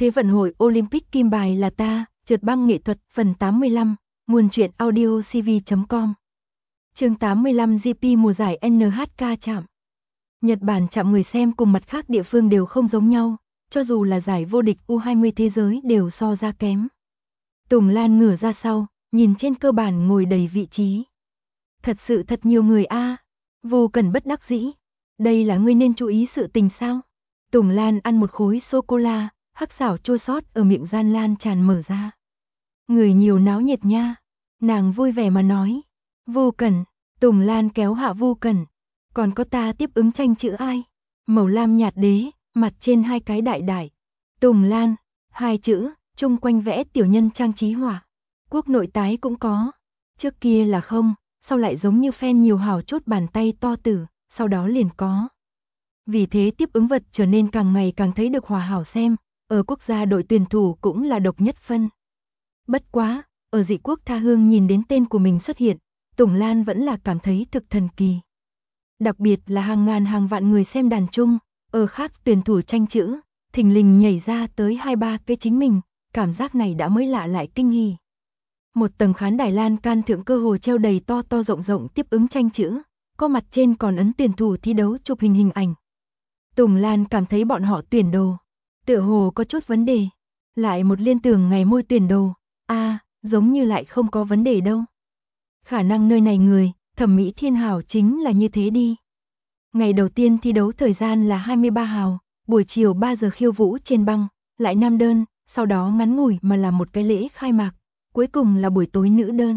Thế vận hội Olympic kim bài là ta, trượt băng nghệ thuật phần 85, nguồn truyện audio cv.com. Chương 85 GP mùa giải NHK chạm. Nhật Bản chạm người xem cùng mặt khác địa phương đều không giống nhau, cho dù là giải vô địch U20 thế giới đều so ra kém. Tùng Lan ngửa ra sau, nhìn trên cơ bản ngồi đầy vị trí. Thật sự thật nhiều người a. Vô Cần bất đắc dĩ. Đây là ngươi nên chú ý sự tình sao? Tùng Lan ăn một khối sô-cô-la, hắc xảo chua xót ở miệng gian lan tràn mở ra. Người nhiều náo nhiệt nha. Nàng vui vẻ mà nói. Vô Cần. Tùng Lan kéo hạ Vô Cần. Còn có ta tiếp ứng tranh chữ ai? Màu lam nhạt đế, mặt trên hai cái đại đại. Tùng Lan, hai chữ, chung quanh vẽ tiểu nhân trang trí họa. Quốc nội tái cũng có. Trước kia là không, sau lại giống như fan nhiều hào chốt bàn tay to tử, sau đó liền có. Vì thế tiếp ứng vật trở nên càng ngày càng thấy được hòa hảo xem, ở quốc gia đội tuyển thủ cũng là độc nhất phân. Bất quá, ở dị quốc tha hương nhìn đến tên của mình xuất hiện, Tùng Lan vẫn là cảm thấy thực thần kỳ. Đặc biệt là hàng ngàn hàng vạn người xem đàn chung, ở khác tuyển thủ tranh chữ, thình lình nhảy ra tới 2-3 cái chính mình, cảm giác này đã mới lạ lại kinh hỉ. Một tầng khán đài lan can thượng cơ hồ treo đầy to to rộng rộng tiếp ứng tranh chữ, có mặt trên còn ấn tuyển thủ thi đấu chụp hình ảnh. Tùng Lan cảm thấy bọn họ tuyển đồ, tựa hồ có chút vấn đề. Lại một liên tưởng ngày môi tuyển đồ, giống như lại không có vấn đề đâu. Khả năng nơi này người, thẩm mỹ thiên hào chính là như thế đi. Ngày đầu tiên thi đấu thời gian là 23 hào, buổi chiều 3 giờ khiêu vũ trên băng, lại nam đơn, sau đó ngắn ngủi mà là một cái lễ khai mạc, cuối cùng là buổi tối nữ đơn.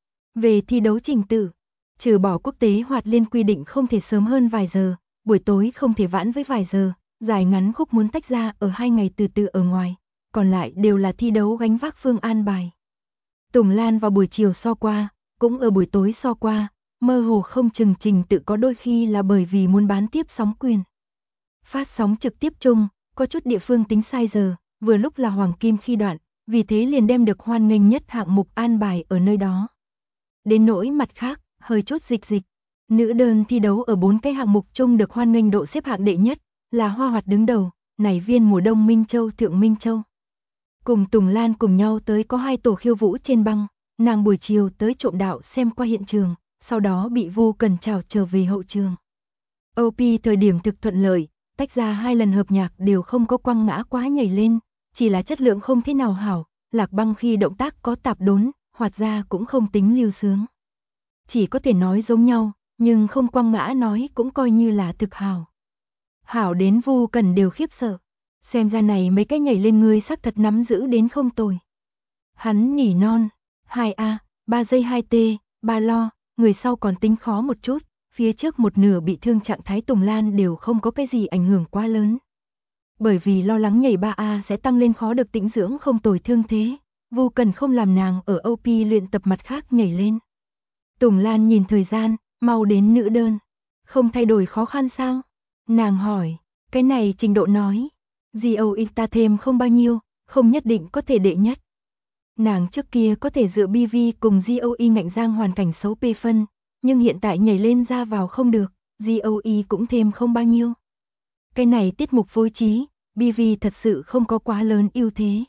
Về thi đấu trình tự, trừ bỏ quốc tế hoạt liên quy định không thể sớm hơn vài giờ, buổi tối không thể vãn với vài giờ, giải ngắn khúc muốn tách ra ở 2 ngày từ từ ở ngoài, còn lại đều là thi đấu gánh vác phương an bài. Tùng Lan vào buổi chiều so qua, cũng ở buổi tối so qua, mơ hồ không chừng trình tự có đôi khi là bởi vì muốn bán tiếp sóng quyền. Phát sóng trực tiếp chung, có chút địa phương tính sai giờ, vừa lúc là hoàng kim khi đoạn, vì thế liền đem được hoan nghênh nhất hạng mục an bài ở nơi đó. Đến nỗi mặt khác, hơi chút dịch. Nữ đơn thi đấu ở 4 cái hạng mục chung được hoan nghênh độ xếp hạng đệ nhất, là Hoa Hoạt đứng đầu, nảy viên mùa đông Minh Châu Thượng Minh Châu. Cùng Tùng Lan cùng nhau tới có 2 tổ khiêu vũ trên băng, nàng buổi chiều tới trộm đạo xem qua hiện trường, sau đó bị Vô Cần chào trở về hậu trường. OP thời điểm thực thuận lợi, tách ra 2 lần hợp nhạc đều không có quăng ngã quá nhảy lên, chỉ là chất lượng không thế nào hảo, Lạc Băng khi động tác có tạp đốn, hoạt ra cũng không tính lưu sướng. Chỉ có thể nói giống nhau, nhưng không quăng ngã nói cũng coi như là thực hảo. Hảo đến Vô Cần đều khiếp sợ. Xem ra này mấy cái nhảy lên người xác thật nắm giữ đến không tồi. Hắn nỉ non, 2A, 3 giây 2T, 3 lo, người sau còn tính khó một chút, phía trước một nửa bị thương trạng thái Tùng Lan đều không có cái gì ảnh hưởng quá lớn. Bởi vì lo lắng nhảy 3A sẽ tăng lên khó được tĩnh dưỡng không tồi thương thế, Vô Cần không làm nàng ở OP luyện tập mặt khác nhảy lên. Tùng Lan nhìn thời gian, mau đến nữ đơn. Không thay đổi khó khăn sao? Nàng hỏi, cái này trình độ nói. GOE ta thêm không bao nhiêu, không nhất định có thể đệ nhất. Nàng trước kia có thể dựa BV cùng GOE ngạnh giang hoàn cảnh xấu P phân, nhưng hiện tại nhảy lên ra vào không được, GOE cũng thêm không bao nhiêu. Cái này tiết mục phối trí, BV thật sự không có quá lớn ưu thế.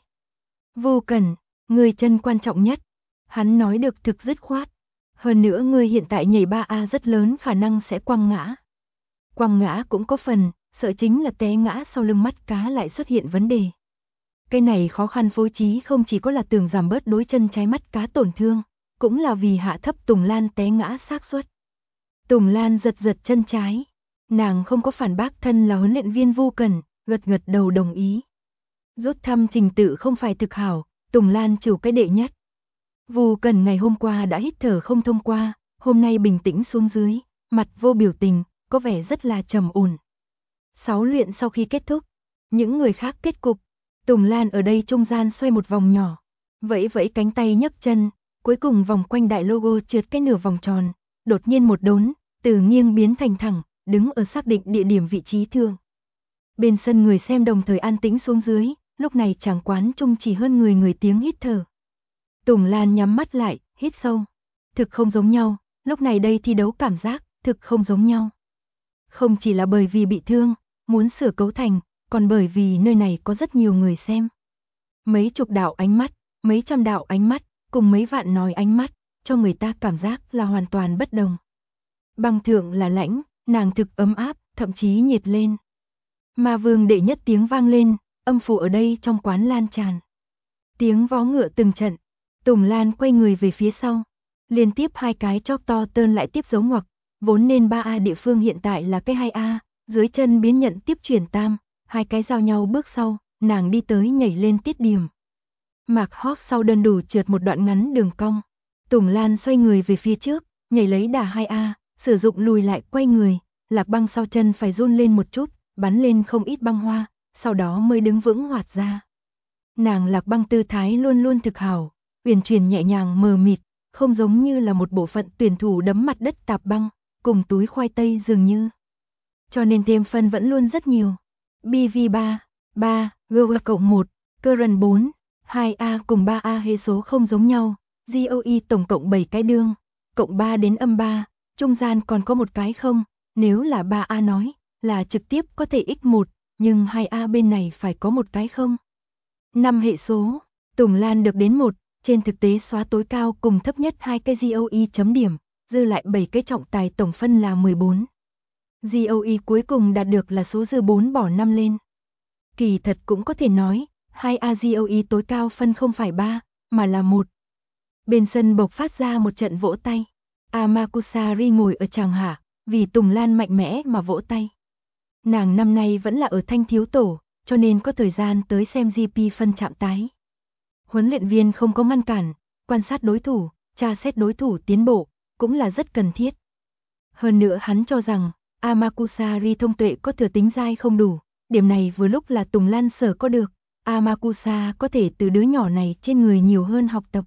Vô Cần, người chân quan trọng nhất. Hắn nói được thực dứt khoát. Hơn nữa người hiện tại nhảy 3A rất lớn khả năng sẽ quăng ngã. Quăng ngã cũng có phần, sợ chính là té ngã sau lưng mắt cá lại xuất hiện vấn đề. Cái này khó khăn phối trí không chỉ có là tưởng giảm bớt đối chân trái mắt cá tổn thương, cũng là vì hạ thấp Tùng Lan té ngã xác suất. Tùng Lan giật chân trái, nàng không có phản bác thân là huấn luyện viên Vô Cần, gật đầu đồng ý. Rút thăm trình tự không phải thực hảo, Tùng Lan chủ cái đệ nhất. Vô Cần ngày hôm qua đã hít thở không thông qua, hôm nay bình tĩnh xuống dưới, mặt vô biểu tình, có vẻ rất là trầm ổn. 6 luyện sau khi kết thúc, những người khác kết cục, Tùng Lan ở đây trung gian xoay một vòng nhỏ, vẫy cánh tay nhấc chân, cuối cùng vòng quanh đại logo trượt cái nửa vòng tròn, đột nhiên một đốn, từ nghiêng biến thành thẳng, đứng ở xác định địa điểm vị trí thường. Bên sân người xem đồng thời an tĩnh xuống dưới, lúc này chàng quán chung chỉ hơn người tiếng hít thở. Tùng Lan nhắm mắt lại, hít sâu. Thực không giống nhau, lúc này đây thi đấu cảm giác, thực không giống nhau. Không chỉ là bởi vì bị thương, muốn sửa cấu thành, còn bởi vì nơi này có rất nhiều người xem. Mấy chục đạo ánh mắt, mấy trăm đạo ánh mắt, cùng mấy vạn nói ánh mắt, cho người ta cảm giác là hoàn toàn bất đồng. Băng thượng là lãnh, nàng thực ấm áp, thậm chí nhiệt lên. Ma vương đệ nhất tiếng vang lên, âm phủ ở đây trong quán lan tràn. Tiếng vó ngựa từng trận, Tùng Lan quay người về phía sau. Liên tiếp hai cái chóp to tơn lại tiếp dấu ngoặc, vốn nên 3A địa phương hiện tại là cái 2A, dưới chân biến nhận tiếp chuyển tam, hai cái giao nhau bước sau, nàng đi tới nhảy lên tiết điểm. Mạc Hót sau đơn đủ trượt một đoạn ngắn đường cong. Tùng Lan xoay người về phía trước, nhảy lấy đà 2A, sử dụng lùi lại quay người, Lạc Băng sau chân phải run lên một chút, bắn lên không ít băng hoa, sau đó mới đứng vững hoạt ra. Nàng Lạc Băng tư thái luôn luôn thực hảo, uyển chuyển nhẹ nhàng mờ mịt, không giống như là một bộ phận tuyển thủ đấm mặt đất tạp băng, cùng túi khoai tây dường như. Cho nên thêm phân vẫn luôn rất nhiều. BV3, 3, GW cộng 1, Current 4, 2A cùng 3A hệ số không giống nhau, GOE tổng cộng 7 cái đương, cộng 3 đến âm 3, trung gian còn có một cái không, nếu là 3A nói, là trực tiếp có thể x1, nhưng 2A bên này phải có một cái không. 5 hệ số, Tùng Lan được đến 1, trên thực tế xóa tối cao cùng thấp nhất 2 cái GOE chấm điểm, dư lại 7 cái trọng tài tổng phân là 14. GOE cuối cùng đạt được là số dư 4 bỏ 5 lên. Kỳ thật cũng có thể nói, 2A GOE tối cao phân không phải 3, mà là 1. Bên sân bộc phát ra một trận vỗ tay. Amakusari ngồi ở tràng hạ, vì Tùng Lan mạnh mẽ mà vỗ tay. Nàng năm nay vẫn là ở thanh thiếu tổ, cho nên có thời gian tới xem GP phân chạm tái. Huấn luyện viên không có ngăn cản, quan sát đối thủ, tra xét đối thủ tiến bộ, cũng là rất cần thiết. Hơn nữa hắn cho rằng, Amakusari thông tuệ có thừa tính dai không đủ, điểm này vừa lúc là Tùng Lan sở có được, Amakusa có thể từ đứa nhỏ này trên người nhiều hơn học tập.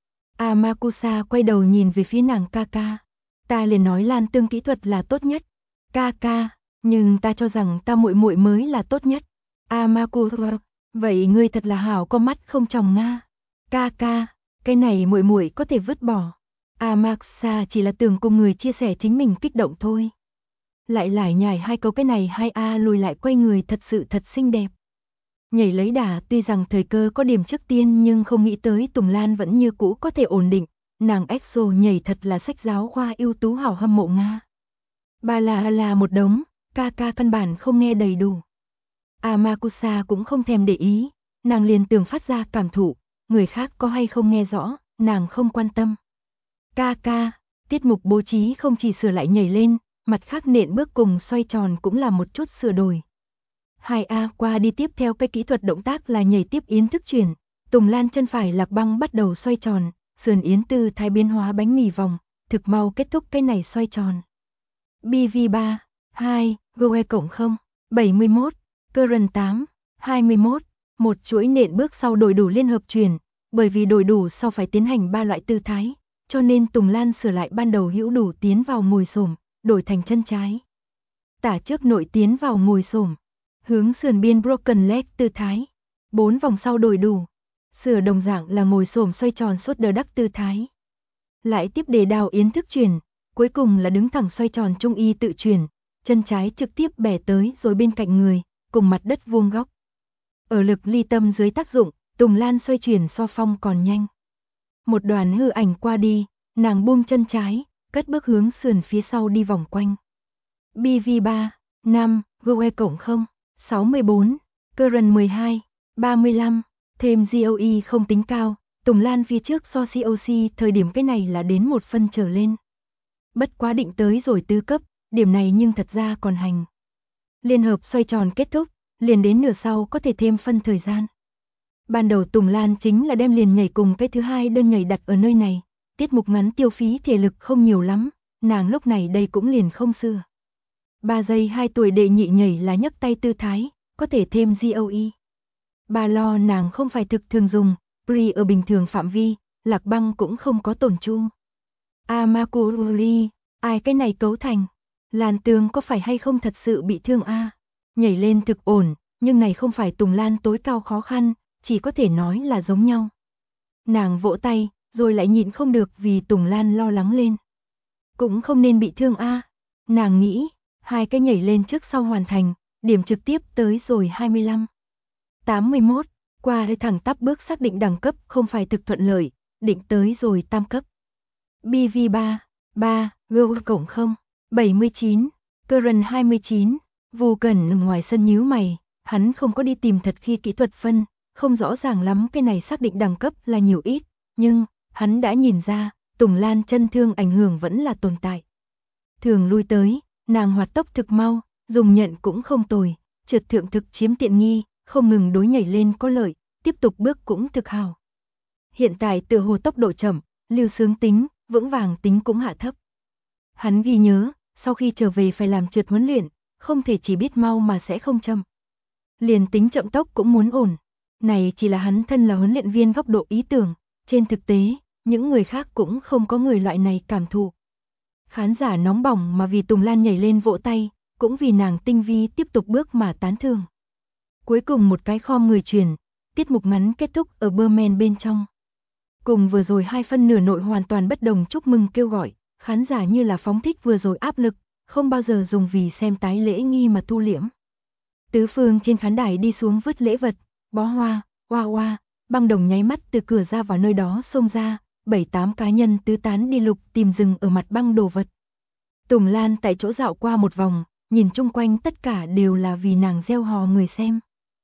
Amakusa quay đầu nhìn về phía nàng Kaka. Ta liền nói Lan Tương kỹ thuật là tốt nhất. Kaka, nhưng ta cho rằng ta muội muội mới là tốt nhất. Amakusa, vậy ngươi thật là hảo có mắt không tròng nga. Kaka, cái này muội muội có thể vứt bỏ. Amakusa chỉ là tưởng cùng người chia sẻ chính mình kích động thôi. Lại lải nhải hai câu cái này 2A lùi lại quay người thật sự thật xinh đẹp. Nhảy lấy đà tuy rằng thời cơ có điểm trước tiên nhưng không nghĩ tới Tùng Lan vẫn như cũ có thể ổn định, nàng EXO nhảy thật là sách giáo khoa ưu tú hảo hâm mộ Nga. Ba là một đống, Kaka căn bản không nghe đầy đủ. Amakusa cũng không thèm để ý, nàng liền tưởng phát ra cảm thụ, người khác có hay không nghe rõ, nàng không quan tâm. Kaka, tiết mục bố trí không chỉ sửa lại nhảy lên, mặt khác nện bước cùng xoay tròn cũng là một chút sửa đổi. 2A qua đi tiếp theo cái kỹ thuật động tác là nhảy tiếp yến thức chuyển, Tùng Lan chân phải Lạc Băng bắt đầu xoay tròn, sườn yến từ thái biến hóa bánh mì vòng, thực mau kết thúc cái này xoay tròn. BV3, 2, GOE cộng 0, 71, Current 8, 21, một chuỗi nện bước sau đổi đủ liên hợp chuyển, bởi vì đổi đủ sau phải tiến hành 3 loại tư thái, cho nên Tùng Lan sửa lại ban đầu hữu đủ tiến vào ngồi xổm, đổi thành chân trái. Tả trước nội tiến vào ngồi xổm, hướng sườn biên broken leg tư thái, 4 vòng sau đổi đủ, sửa đồng dạng là ngồi xổm xoay tròn suốt đờ đắc tư thái. Lại tiếp đề đào yến thức chuyển, cuối cùng là đứng thẳng xoay tròn trung y tự chuyển, chân trái trực tiếp bẻ tới rồi bên cạnh người, cùng mặt đất vuông góc. Ở lực ly tâm dưới tác dụng, Tùng Lan xoay chuyển so phong còn nhanh. Một đoàn hư ảnh qua đi, nàng buông chân trái, cất bước hướng sườn phía sau đi vòng quanh. BV3, 5, GOE cộng 0, 64, Current 12, 35, thêm GOE không tính cao, Tùng Lan phía trước so COC thời điểm cái này là đến 1 phân trở lên. Bất quá định tới rồi tứ cấp, điểm này nhưng thật ra còn hành. Liên hợp xoay tròn kết thúc, liền đến nửa sau có thể thêm phân thời gian. Ban đầu Tùng Lan chính là đem liền nhảy cùng cái thứ hai đơn nhảy đặt ở nơi này, tiết mục ngắn tiêu phí thể lực không nhiều lắm, nàng lúc này đây cũng liền không xưa. 3 giây 2 tuổi đệ nhị nhảy là nhấc tay tư thái, có thể thêm GOE. Bà lo nàng không phải thực thường dùng, pre ở bình thường phạm vi, Lạc Băng cũng không có tổn chu. Amakururi, ai cái này cấu thành, Lan Tương có phải hay không thật sự bị thương a? Nhảy lên thực ổn, nhưng này không phải Tùng Lan tối cao khó khăn, chỉ có thể nói là giống nhau. Nàng vỗ tay, rồi lại nhịn không được vì Tùng Lan lo lắng lên. Cũng không nên bị thương a. Nàng nghĩ, hai cái nhảy lên trước sau hoàn thành, điểm trực tiếp tới rồi 25. 81, Qua thẳng tắp bước xác định đẳng cấp không phải thực thuận lợi, định tới rồi tam cấp. BV3, 3, Go cộng 0, 79, Current 29, Vu Cẩn ngoài sân nhíu mày, hắn không có đi tìm thật khi kỹ thuật phân, không rõ ràng lắm cái này xác định đẳng cấp là nhiều ít, nhưng hắn đã nhìn ra, Tùng Lan chân thương ảnh hưởng vẫn là tồn tại. Thường lui tới, nàng hoạt tốc thực mau, dùng nhận cũng không tồi, trượt thượng thực chiếm tiện nghi, không ngừng đối nhảy lên có lợi, tiếp tục bước cũng thực hào. Hiện tại tựa hồ tốc độ chậm, lưu sướng tính, vững vàng tính cũng hạ thấp. Hắn ghi nhớ, sau khi trở về phải làm trượt huấn luyện, không thể chỉ biết mau mà sẽ không chậm. Liền tính chậm tốc cũng muốn ổn. Này chỉ là hắn thân là huấn luyện viên góc độ ý tưởng, trên thực tế, những người khác cũng không có người loại này cảm thụ. Khán giả nóng bỏng mà vì Tùng Lan nhảy lên vỗ tay, cũng vì nàng tinh vi tiếp tục bước mà tán thưởng. Cuối cùng một cái khom người truyền, tiết mục ngắn kết thúc ở Berman bên trong. Cùng vừa rồi 2 phân nửa nội hoàn toàn bất đồng chúc mừng kêu gọi, khán giả như là phóng thích vừa rồi áp lực, không bao giờ dùng vì xem tái lễ nghi mà thu liễm. Tứ phương trên khán đài đi xuống vứt lễ vật, bó hoa, hoa hoa, băng đồng nháy mắt từ cửa ra vào nơi đó xông ra, 7-8 cá nhân tứ tán đi lục tìm rừng ở mặt băng đồ vật. Tùng Lan tại chỗ dạo qua một vòng, nhìn chung quanh tất cả đều là vì nàng gieo hò người xem.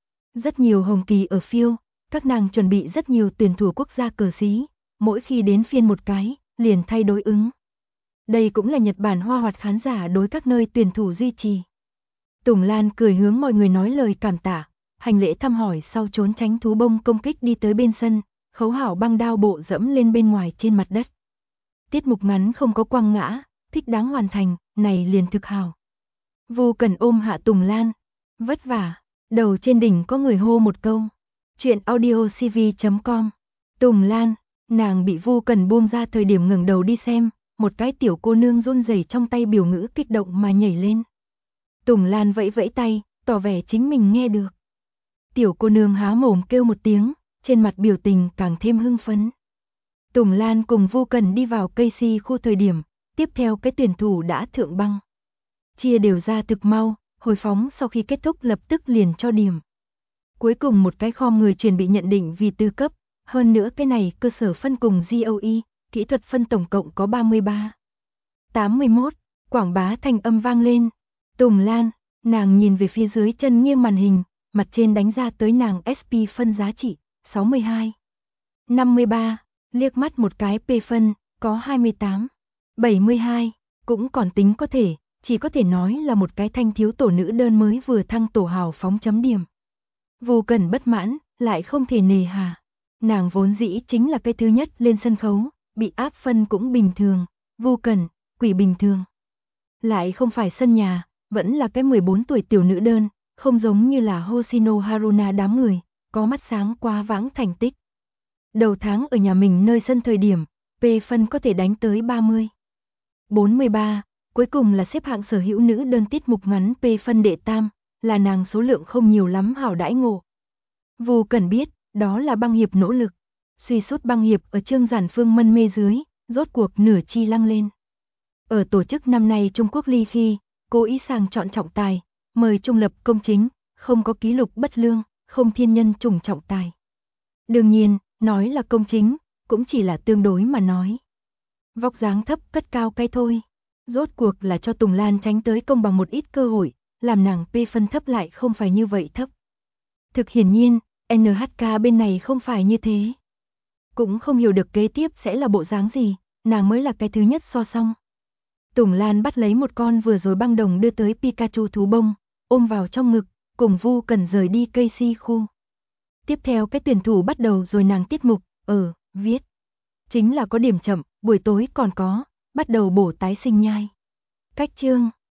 Rất nhiều hồng kỳ ở phiêu, các nàng chuẩn bị rất nhiều tuyển thủ quốc gia cờ xí, mỗi khi đến phiên một cái, liền thay đối ứng. Đây cũng là Nhật Bản hoa hoạt khán giả đối các nơi tuyển thủ duy trì. Tùng Lan cười hướng mọi người nói lời cảm tạ, hành lễ thăm hỏi sau trốn tránh thú bông công kích đi tới bên sân, khấu hảo băng đao bộ dẫm lên bên ngoài trên mặt đất. Tiết mục ngắn không có quăng ngã, thích đáng hoàn thành, này liền thực hảo. Vu Cẩn ôm hạ Tùng Lan, vất vả, đầu trên đỉnh có người hô một câu. Chuyện audiocv.com. Tùng Lan, nàng bị Vu Cẩn buông ra thời điểm ngẩng đầu đi xem, một cái tiểu cô nương run rẩy trong tay biểu ngữ kích động mà nhảy lên. Tùng Lan vẫy vẫy tay, tỏ vẻ chính mình nghe được. Tiểu cô nương há mồm kêu một tiếng, trên mặt biểu tình càng thêm hưng phấn. Tùng Lan cùng Vu Cẩn đi vào cây si khu thời điểm, tiếp theo cái tuyển thủ đã thượng băng. Chia đều ra thực mau, hồi phóng sau khi kết thúc lập tức liền cho điểm. Cuối cùng một cái khom người truyền bị nhận định vì tư cấp, hơn nữa cái này cơ sở phân cùng GOE, kỹ thuật phân tổng cộng có 33. 81, quảng bá thanh âm vang lên. Tùng Lan, nàng nhìn về phía dưới chân nghiêng màn hình, mặt trên đánh ra tới nàng SP phân giá trị, 62. 53, liếc mắt một cái P phân, có 28. 72, cũng còn tính có thể, chỉ có thể nói là một cái thanh thiếu tổ nữ đơn mới vừa thăng tổ hào phóng chấm điểm. Vu Cẩn bất mãn, lại không thể nề hà. Nàng vốn dĩ chính là cái thứ nhất lên sân khấu, bị áp phân cũng bình thường. Vu Cẩn, quỷ bình thường. Lại không phải sân nhà, vẫn là cái 14 tuổi tiểu nữ đơn, không giống như là Hoshino Haruna đám người, có mắt sáng quá vãng thành tích. Đầu tháng ở nhà mình nơi sân thời điểm, P phân có thể đánh tới 30. 43, cuối cùng là xếp hạng sở hữu nữ đơn tiết mục ngắn P phân đệ tam, là nàng số lượng không nhiều lắm hảo đãi ngộ. Vu Cẩn biết, đó là băng hiệp nỗ lực. Suy sút băng hiệp ở Trương Giản Phương mân mê dưới, rốt cuộc nửa chi lăng lên. Ở tổ chức năm nay Trung Quốc ly khi, cố ý sàng chọn trọng tài, mời trung lập công chính, không có ký lục bất lương, không thiên nhân trùng trọng tài. Đương nhiên, nói là công chính, cũng chỉ là tương đối mà nói. Vóc dáng thấp cất cao cái thôi. Rốt cuộc là cho Tùng Lan tránh tới công bằng một ít cơ hội, làm nàng P phân thấp lại không phải như vậy thấp. Thực hiển nhiên, NHK bên này không phải như thế. Cũng không hiểu được kế tiếp sẽ là bộ dáng gì, nàng mới là cái thứ nhất so song. Tùng Lan bắt lấy một con vừa rồi băng đồng đưa tới Pikachu thú bông, ôm vào trong ngực, cùng Vu Cẩn rời đi cây si khu. Tiếp theo cái tuyển thủ bắt đầu rồi nàng tiết mục, viết. Chính là có điểm chậm, buổi tối còn có, bắt đầu bổ tái sinh nhai. Cách chương